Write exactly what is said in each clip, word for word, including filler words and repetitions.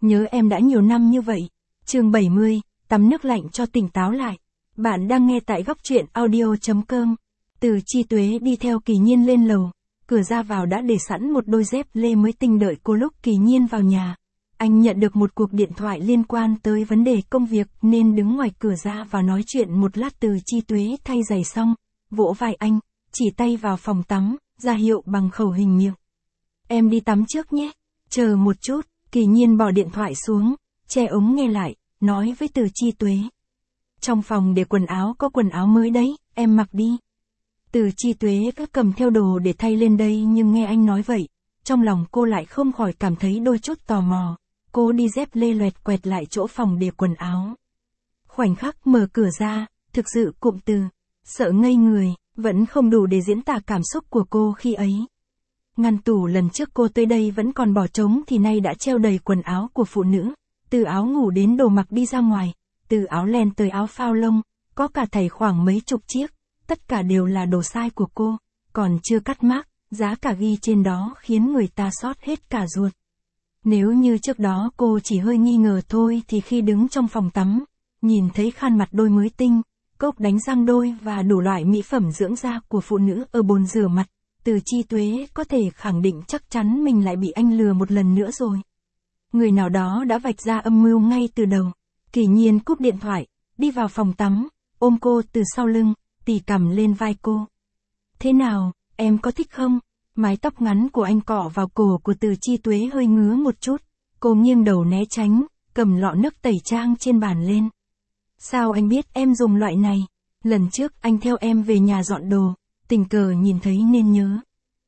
Nhớ em đã nhiều năm như vậy. Chương bảy mươi, tắm nước lạnh cho tỉnh táo lại. Bạn đang nghe tại góc truyện audio.com. Từ Chi Tuế đi theo Kỳ Nhiên lên lầu, cửa ra vào đã để sẵn một đôi dép lê mới tinh đợi cô lúc Kỳ Nhiên vào nhà. Anh nhận được một cuộc điện thoại liên quan tới vấn đề công việc nên đứng ngoài cửa ra vào nói chuyện một lát. Từ Chi Tuế thay giày xong, vỗ vai anh, chỉ tay vào phòng tắm, ra hiệu bằng khẩu hình miệng. Em đi tắm trước nhé. Chờ một chút. Kỳ Nhiên bỏ điện thoại xuống, che ống nghe lại, nói với Từ Chi Tuế. Trong phòng để quần áo có quần áo mới đấy, em mặc đi. Từ Chi Tuế cứ cầm theo đồ để thay lên đây nhưng nghe anh nói vậy, trong lòng cô lại không khỏi cảm thấy đôi chút tò mò. Cô đi dép lê loẹt quẹt lại chỗ phòng để quần áo. Khoảnh khắc mở cửa ra, thực sự cụm từ, sợ ngây người, vẫn không đủ để diễn tả cảm xúc của cô khi ấy. Ngăn tủ lần trước cô tới đây vẫn còn bỏ trống thì nay đã treo đầy quần áo của phụ nữ, từ áo ngủ đến đồ mặc đi ra ngoài, từ áo len tới áo phao lông, có cả thảy khoảng mấy chục chiếc, tất cả đều là đồ size của cô, còn chưa cắt mác, giá cả ghi trên đó khiến người ta xót hết cả ruột. Nếu như trước đó cô chỉ hơi nghi ngờ thôi thì khi đứng trong phòng tắm, nhìn thấy khăn mặt đôi mới tinh, cốc đánh răng đôi và đủ loại mỹ phẩm dưỡng da của phụ nữ ở bồn rửa mặt, Từ Chi Tuế có thể khẳng định chắc chắn mình lại bị anh lừa một lần nữa rồi. Người nào đó đã vạch ra âm mưu ngay từ đầu. Kỳ Nhiên cúp điện thoại, đi vào phòng tắm, ôm cô từ sau lưng, tì cằm lên vai cô. Thế nào, em có thích không? Mái tóc ngắn của anh cọ vào cổ của Từ Chi Tuế hơi ngứa một chút. Cô nghiêng đầu né tránh, cầm lọ nước tẩy trang trên bàn lên. Sao anh biết em dùng loại này? Lần trước anh theo em về nhà dọn đồ, tình cờ nhìn thấy nên nhớ.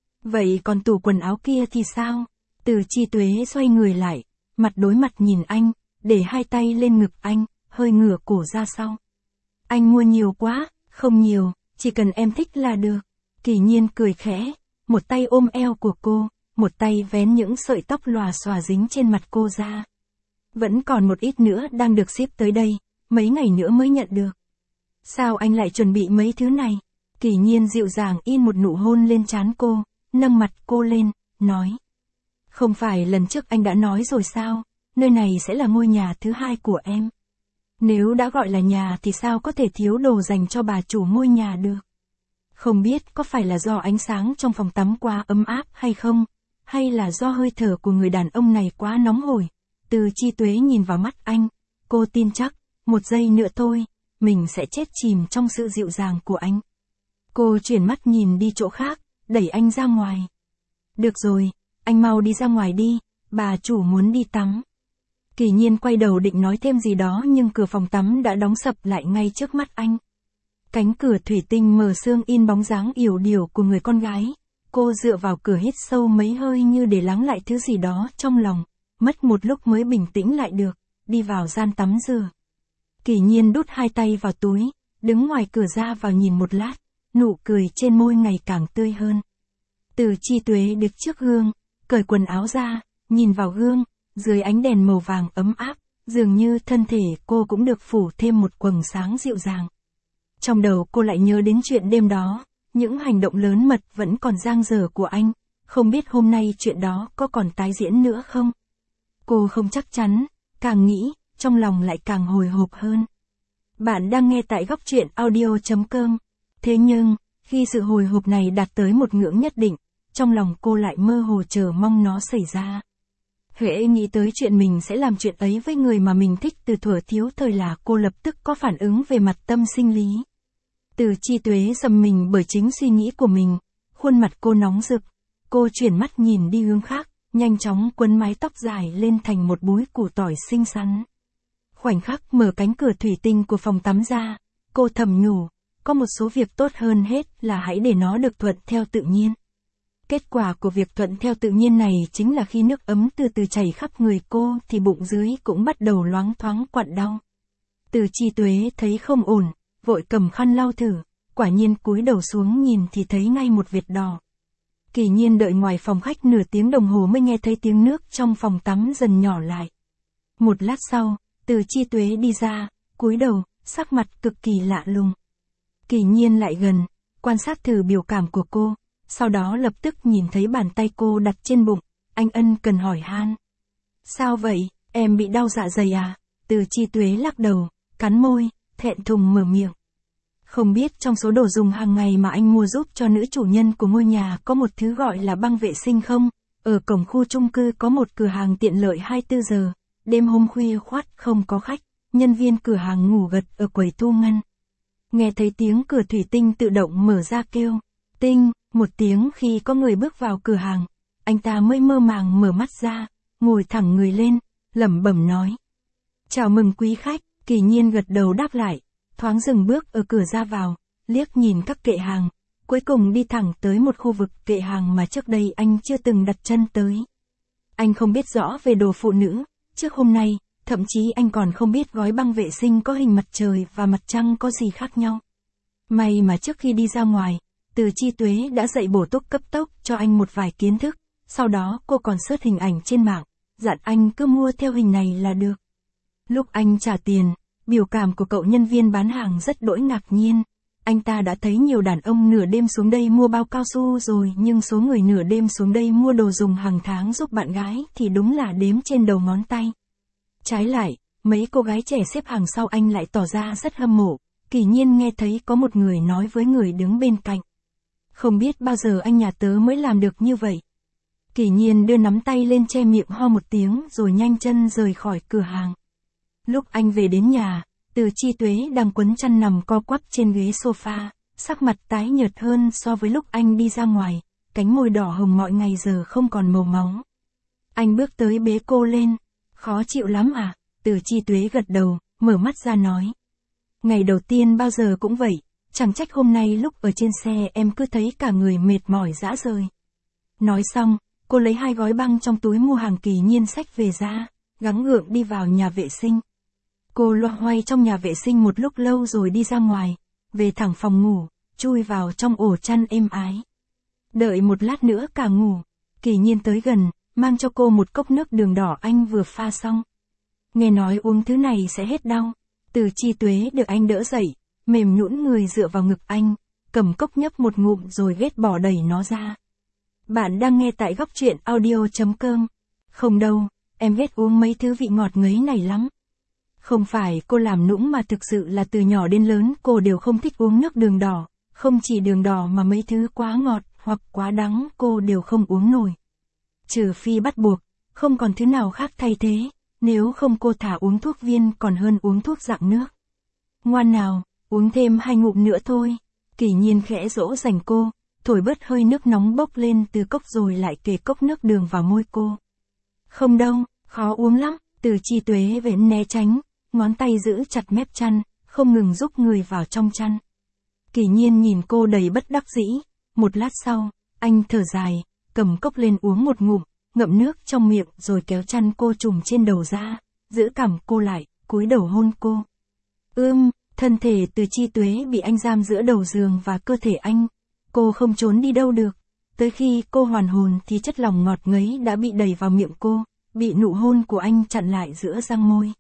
Vậy còn tủ quần áo kia thì sao? Từ Chi Tuế xoay người lại, mặt đối mặt nhìn anh, để hai tay lên ngực anh, hơi ngửa cổ ra sau. Anh mua nhiều quá, không nhiều, chỉ cần em thích là được. Kỳ Nhiên cười khẽ, một tay ôm eo của cô, một tay vén những sợi tóc lòa xòa dính trên mặt cô ra. Vẫn còn một ít nữa đang được ship tới đây, mấy ngày nữa mới nhận được. Sao anh lại chuẩn bị mấy thứ này? Kỳ Nhiên dịu dàng in một nụ hôn lên trán cô, nâng mặt cô lên, nói. Không phải lần trước anh đã nói rồi sao, nơi này sẽ là ngôi nhà thứ hai của em. Nếu đã gọi là nhà thì sao có thể thiếu đồ dành cho bà chủ ngôi nhà được. Không biết có phải là do ánh sáng trong phòng tắm quá ấm áp hay không, hay là do hơi thở của người đàn ông này quá nóng hổi. Từ Chi Tuế nhìn vào mắt anh, cô tin chắc, một giây nữa thôi, mình sẽ chết chìm trong sự dịu dàng của anh. Cô chuyển mắt nhìn đi chỗ khác, đẩy anh ra ngoài. Được rồi, anh mau đi ra ngoài đi, bà chủ muốn đi tắm. Kỳ Nhiên quay đầu định nói thêm gì đó nhưng cửa phòng tắm đã đóng sập lại ngay trước mắt anh. Cánh cửa thủy tinh mờ sương in bóng dáng yểu điệu của người con gái. Cô dựa vào cửa hít sâu mấy hơi như để lắng lại thứ gì đó trong lòng, mất một lúc mới bình tĩnh lại được, đi vào gian tắm rửa. Kỳ Nhiên đút hai tay vào túi, đứng ngoài cửa ra vào nhìn một lát, nụ cười trên môi ngày càng tươi hơn. Từ Chi Tuế đứng trước gương, cởi quần áo ra, nhìn vào gương, dưới ánh đèn màu vàng ấm áp, dường như thân thể cô cũng được phủ thêm một quầng sáng dịu dàng. Trong đầu cô lại nhớ đến chuyện đêm đó, những hành động lớn mật vẫn còn dang dở của anh, không biết hôm nay chuyện đó có còn tái diễn nữa không? Cô không chắc chắn, càng nghĩ, trong lòng lại càng hồi hộp hơn. Bạn đang nghe tại góc truyện audio.com. Thế nhưng, khi sự hồi hộp này đạt tới một ngưỡng nhất định, trong lòng cô lại mơ hồ chờ mong nó xảy ra. Hễ nghĩ tới chuyện mình sẽ làm chuyện ấy với người mà mình thích từ thuở thiếu thời là cô lập tức có phản ứng về mặt tâm sinh lý. Từ Chi Tuế giật mình bởi chính suy nghĩ của mình, khuôn mặt cô nóng rực, cô chuyển mắt nhìn đi hướng khác, nhanh chóng quấn mái tóc dài lên thành một búi củ tỏi xinh xắn. Khoảnh khắc mở cánh cửa thủy tinh của phòng tắm ra, cô thầm nhủ, có một số việc tốt hơn hết là hãy để nó được thuận theo tự nhiên. Kết quả của việc thuận theo tự nhiên này chính là khi nước ấm từ từ chảy khắp người cô thì bụng dưới cũng bắt đầu loáng thoáng quặn đau. Từ Chi Tuế thấy không ổn, vội cầm khăn lau thử, quả nhiên cúi đầu xuống nhìn thì thấy ngay một vệt đỏ. Kỳ Nhiên đợi ngoài phòng khách nửa tiếng đồng hồ mới nghe thấy tiếng nước trong phòng tắm dần nhỏ lại. Một lát sau, Từ Chi Tuế đi ra, cúi đầu, sắc mặt cực kỳ lạ lùng. Kỳ Nhiên lại gần, quan sát thử biểu cảm của cô, sau đó lập tức nhìn thấy bàn tay cô đặt trên bụng, anh ân cần hỏi han. Sao vậy, Em bị đau dạ dày à? Từ Chi Tuế lắc đầu, cắn môi, thẹn thùng mở miệng. Không biết trong số đồ dùng hàng ngày mà anh mua giúp cho nữ chủ nhân của ngôi nhà có một thứ gọi là băng vệ sinh không? Ở cổng khu chung cư có một cửa hàng tiện lợi hai mươi bốn giờ, đêm hôm khuya khoắt không có khách, nhân viên cửa hàng ngủ gật ở quầy thu ngân. Nghe thấy tiếng cửa thủy tinh tự động mở ra kêu, tinh, một tiếng khi có người bước vào cửa hàng, anh ta mới mơ màng mở mắt ra, ngồi thẳng người lên, lẩm bẩm nói. Chào mừng quý khách, Kỳ Nhiên gật đầu đáp lại, thoáng dừng bước ở cửa ra vào, liếc nhìn các kệ hàng, cuối cùng đi thẳng tới một khu vực kệ hàng mà trước đây anh chưa từng đặt chân tới. Anh không biết rõ về đồ phụ nữ, trước hôm nay, thậm chí anh còn không biết gói băng vệ sinh có hình mặt trời và mặt trăng có gì khác nhau. May mà trước khi đi ra ngoài, Từ Chi Tuế đã dạy bổ túc cấp tốc cho anh một vài kiến thức, sau đó cô còn search hình ảnh trên mạng, dặn anh cứ mua theo hình này là được. Lúc anh trả tiền, biểu cảm của cậu nhân viên bán hàng rất đỗi ngạc nhiên. Anh ta đã thấy nhiều đàn ông nửa đêm xuống đây mua bao cao su rồi, nhưng số người nửa đêm xuống đây mua đồ dùng hàng tháng giúp bạn gái thì đúng là đếm trên đầu ngón tay. Trái lại, mấy cô gái trẻ xếp hàng sau anh lại tỏ ra rất hâm mộ. Kỳ Nhiên nghe thấy có một người nói với người đứng bên cạnh. Không biết bao giờ anh nhà tớ mới làm được như vậy. Kỳ Nhiên đưa nắm tay lên che miệng ho một tiếng rồi nhanh chân rời khỏi cửa hàng. Lúc anh về đến nhà, Từ Chi Tuế đang quấn chăn nằm co quắp trên ghế sofa, sắc mặt tái nhợt hơn so với lúc anh đi ra ngoài, cánh môi đỏ hồng mọi ngày giờ không còn màu máu. Anh bước tới bế cô lên, khó chịu lắm à? Từ Chi Tuế gật đầu, mở mắt ra nói. Ngày đầu tiên bao giờ cũng vậy, chẳng trách hôm nay lúc ở trên xe em cứ thấy cả người mệt mỏi rã rời. Nói xong, cô lấy hai gói băng trong túi mua hàng Kỳ Nhiên xách về ra, gắng gượng đi vào nhà vệ sinh. Cô loay hoay trong nhà vệ sinh một lúc lâu rồi đi ra ngoài, về thẳng phòng ngủ, chui vào trong ổ chăn êm ái. Đợi một lát nữa cả ngủ, Kỳ Nhiên tới gần, mang cho cô một cốc nước đường đỏ anh vừa pha xong. Nghe nói uống thứ này sẽ hết đau. Từ Chi Tuế được anh đỡ dậy, mềm nhũn người dựa vào ngực anh, cầm cốc nhấp một ngụm rồi ghét bỏ đẩy nó ra. Bạn đang nghe tại góc truyện audio chấm com. Không đâu, em ghét uống mấy thứ vị ngọt ngấy này lắm. Không phải cô làm nũng mà thực sự là từ nhỏ đến lớn cô đều không thích uống nước đường đỏ, không chỉ đường đỏ mà mấy thứ quá ngọt hoặc quá đắng cô đều không uống nổi. Trừ phi bắt buộc, không còn thứ nào khác thay thế, nếu không cô thả uống thuốc viên còn hơn uống thuốc dạng nước. Ngoan nào, uống thêm hai ngụm nữa thôi. Kỳ Nhiên khẽ dỗ dành cô, thổi bớt hơi nước nóng bốc lên từ cốc rồi lại kề cốc nước đường vào môi cô. Không đâu, khó uống lắm. Từ Chi Tuế vẫn né tránh, ngón tay giữ chặt mép chăn, không ngừng giúp người vào trong chăn. Kỳ Nhiên nhìn cô đầy bất đắc dĩ, một lát sau, anh thở dài, cầm cốc lên uống một ngụm, ngậm nước trong miệng rồi kéo chăn cô trùm trên đầu ra, giữ cằm cô lại, cúi đầu hôn cô. Ưm, thân thể Từ Chi Tuế bị anh giam giữa đầu giường và cơ thể anh, cô không trốn đi đâu được. Tới khi cô hoàn hồn thì chất lỏng ngọt ngấy đã bị đẩy vào miệng cô, bị nụ hôn của anh chặn lại giữa răng môi.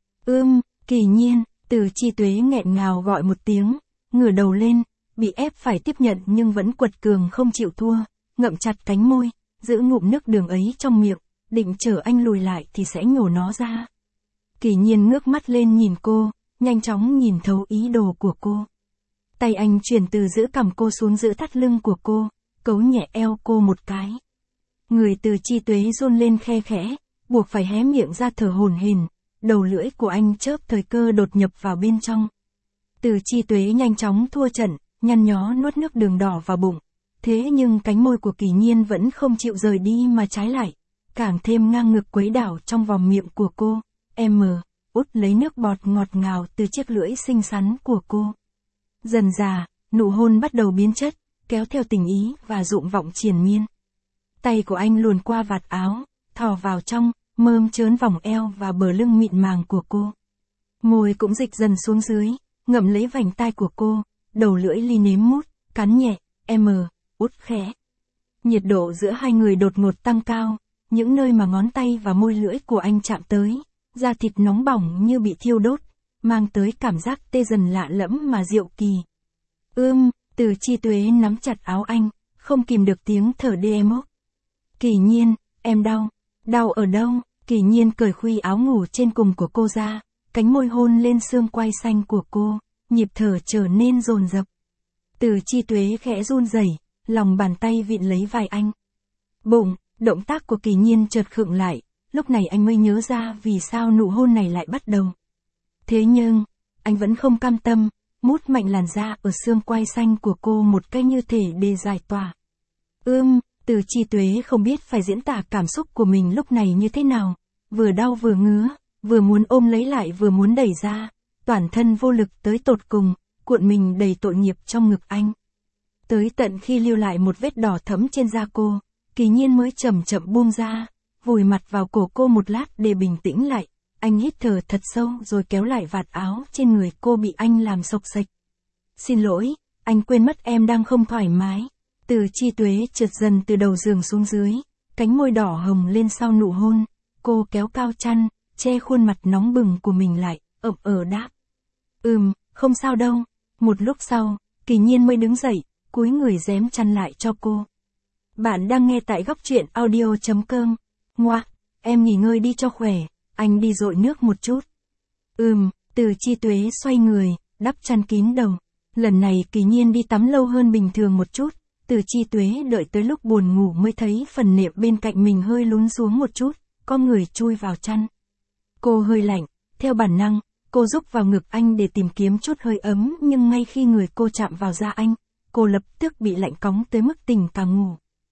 Ưm, Kỳ Nhiên, Từ Chi Tuế nghẹn ngào gọi một tiếng, ngửa đầu lên, bị ép phải tiếp nhận nhưng vẫn quật cường không chịu thua, ngậm chặt cánh môi, giữ ngụm nước đường ấy trong miệng, định chở anh lùi lại thì sẽ nhổ nó ra. Kỳ Nhiên ngước mắt lên nhìn cô, nhanh chóng nhìn thấu ý đồ của cô. Tay anh chuyển từ giữ cằm cô xuống giữ thắt lưng của cô, cấu nhẹ eo cô một cái. Người Từ Chi Tuế run lên khe khẽ, buộc phải hé miệng ra thở hổn hển, đầu lưỡi của anh chớp thời cơ đột nhập vào bên trong. Từ Chi Tuế nhanh chóng thua trận, nhăn nhó nuốt nước đường đỏ vào bụng. Thế nhưng cánh môi của Kỳ Nhiên vẫn không chịu rời đi mà trái lại, càng thêm ngang ngực quấy đảo trong vòng miệng của cô. Em mờ, út lấy nước bọt ngọt ngào từ chiếc lưỡi xinh xắn của cô. Dần dà, nụ hôn bắt đầu biến chất, kéo theo tình ý và dụng vọng triền miên. Tay của anh luồn qua vạt áo, thò vào trong, mơm trớn vòng eo và bờ lưng mịn màng của cô. Môi cũng dịch dần xuống dưới, ngậm lấy vành tai của cô, đầu lưỡi li nếm mút, cắn nhẹ, em út khẽ. Nhiệt độ giữa hai người đột ngột tăng cao, những nơi mà ngón tay và môi lưỡi của anh chạm tới, da thịt nóng bỏng như bị thiêu đốt, mang tới cảm giác tê dần lạ lẫm mà diệu kỳ. Ưm, Từ Chi Tuế nắm chặt áo anh, không kìm được tiếng thở đê mốc. Kỳ Nhiên, em đau, đau ở đâu? Kỳ Nhiên cởi khuy áo ngủ trên cùng của cô ra, cánh môi hôn lên xương quai xanh của cô, nhịp thở trở nên dồn dập. Từ Chi Tuế khẽ run rẩy, lòng bàn tay vịn lấy vai anh. Bụng, động tác của Kỳ Nhiên chợt khựng lại, lúc này anh mới nhớ ra vì sao nụ hôn này lại bắt đầu. Thế nhưng, anh vẫn không cam tâm, mút mạnh làn da ở xương quai xanh của cô một cách như thể để giải tỏa. Ưm, Từ Chi Tuế không biết phải diễn tả cảm xúc của mình lúc này như thế nào, vừa đau vừa ngứa, vừa muốn ôm lấy lại vừa muốn đẩy ra, toàn thân vô lực tới tột cùng, cuộn mình đầy tội nghiệp trong ngực anh. Tới tận khi lưu lại một vết đỏ thẫm trên da cô, Kỳ Nhiên mới chậm chậm buông ra, vùi mặt vào cổ cô một lát để bình tĩnh lại. Anh hít thở thật sâu rồi kéo lại vạt áo trên người cô bị anh làm xộc xệch. Xin lỗi, anh quên mất em đang không thoải mái. Từ Chi Tuế trượt dần từ đầu giường xuống dưới, cánh môi đỏ hồng lên sau nụ hôn, cô kéo cao chăn, che khuôn mặt nóng bừng của mình lại, ậm ờ đáp. Ừm, không sao đâu. Một lúc sau, Kỳ Nhiên mới đứng dậy, cúi người rém chăn lại cho cô. Bạn đang nghe tại góc truyện audio chấm com. Ngoa, em nghỉ ngơi đi cho khỏe, anh đi dội nước một chút. Ừm, Từ Chi Tuế xoay người, đắp chăn kín đầu. Lần này Kỳ Nhiên đi tắm lâu hơn bình thường một chút, Từ Chi Tuế đợi tới lúc buồn ngủ mới thấy phần nệm bên cạnh mình hơi lún xuống một chút, có người chui vào chăn. Cô hơi lạnh, theo bản năng, cô rúc vào ngực anh để tìm kiếm chút hơi ấm nhưng ngay khi người cô chạm vào da anh, cô lập tức bị lạnh cóng tới mức tỉnh cả ngủ.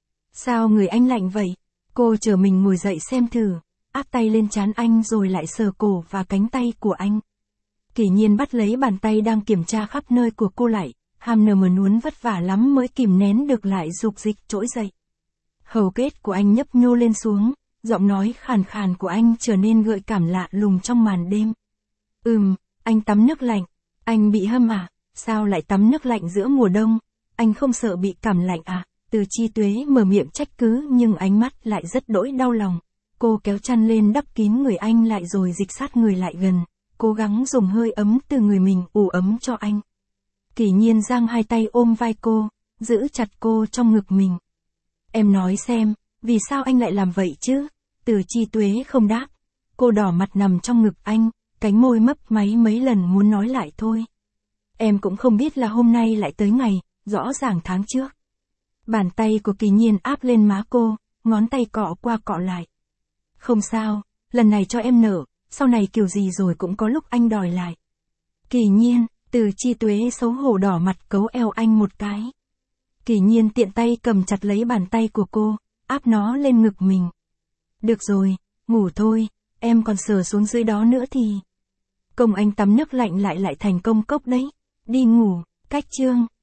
Sao người anh lạnh vậy? Cô chờ mình ngồi dậy xem thử, áp tay lên trán anh rồi lại sờ cổ và cánh tay của anh. Kỳ Nhiên bắt lấy bàn tay đang kiểm tra khắp nơi của cô lại, hàm nở mờ nuốn vất vả lắm mới kìm nén được lại dục dịch trỗi dậy. Hầu kết của anh nhấp nhô lên xuống, giọng nói khàn khàn của anh trở nên gợi cảm lạ lùng trong màn đêm. Ừm, anh tắm nước lạnh, anh bị hâm à, sao lại tắm nước lạnh giữa mùa đông, anh không sợ bị cảm lạnh à? Từ Chi Tuế mở miệng trách cứ nhưng ánh mắt lại rất đỗi đau lòng. Cô kéo chăn lên đắp kín người anh lại rồi dịch sát người lại gần, cố gắng dùng hơi ấm từ người mình ủ ấm cho anh. Kỳ Nhiên giang hai tay ôm vai cô, giữ chặt cô trong ngực mình. Em nói xem, vì sao anh lại làm vậy chứ? Từ Chi Tuế không đáp. Cô đỏ mặt nằm trong ngực anh, cánh môi mấp máy mấy lần muốn nói lại thôi. Em cũng không biết là hôm nay lại tới ngày, rõ ràng tháng trước. Bàn tay của Kỳ Nhiên áp lên má cô, ngón tay cọ qua cọ lại. Không sao, lần này cho em nở, sau này kiểu gì rồi cũng có lúc anh đòi lại. Kỳ Nhiên, Từ Chi Tuế xấu hổ đỏ mặt cấu eo anh một cái. Kỳ Nhiên tiện tay cầm chặt lấy bàn tay của cô, áp nó lên ngực mình. Được rồi, ngủ thôi, em còn sờ xuống dưới đó nữa thì. Công anh tắm nước lạnh lại lại thành công cốc đấy. Đi ngủ, cách chương.